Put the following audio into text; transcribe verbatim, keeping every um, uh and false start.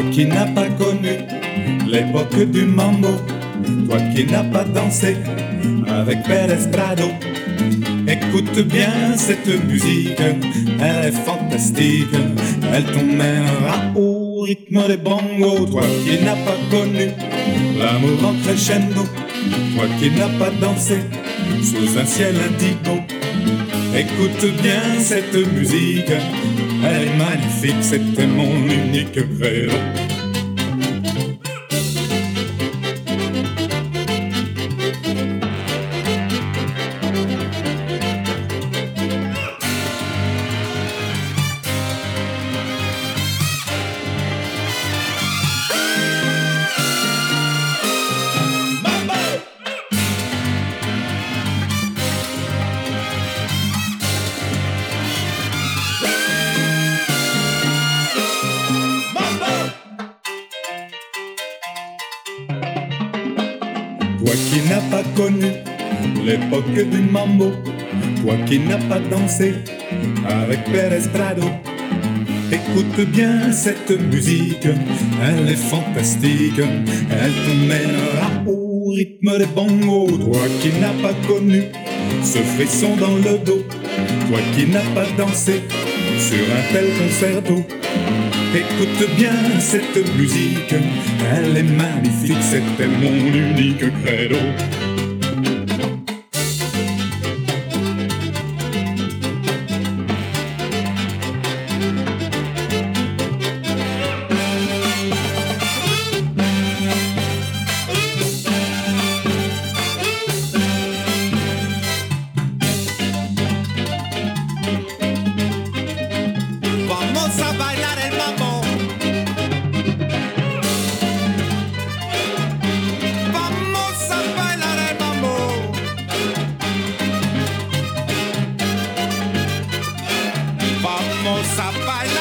qui n'as pas connu l'époque du mambo, toi qui n'as pas dansé avec Pérez Prado, écoute bien cette musique, elle est fantastique, elle t'emmènera au rythme des bongos. Toi qui n'as pas connu l'amour en crescendo, toi qui n'as pas dansé sous un ciel indigo, écoute bien cette musique, elle est magnifique, c'était mon unique credo. Toi qui n'as pas connu l'époque du mambo, toi qui n'as pas dansé avec Pérez Prado, écoute bien cette musique, elle est fantastique, elle t'emmènera au rythme des bongos. Toi qui n'as pas connu ce frisson dans le dos, toi qui n'as pas dansé sur un tel concerto, écoute bien cette musique, elle est magnifique, c'était mon unique credo. Vamos a bailar el mambo. Vamos a bailar el mambo. Vamos a bailar.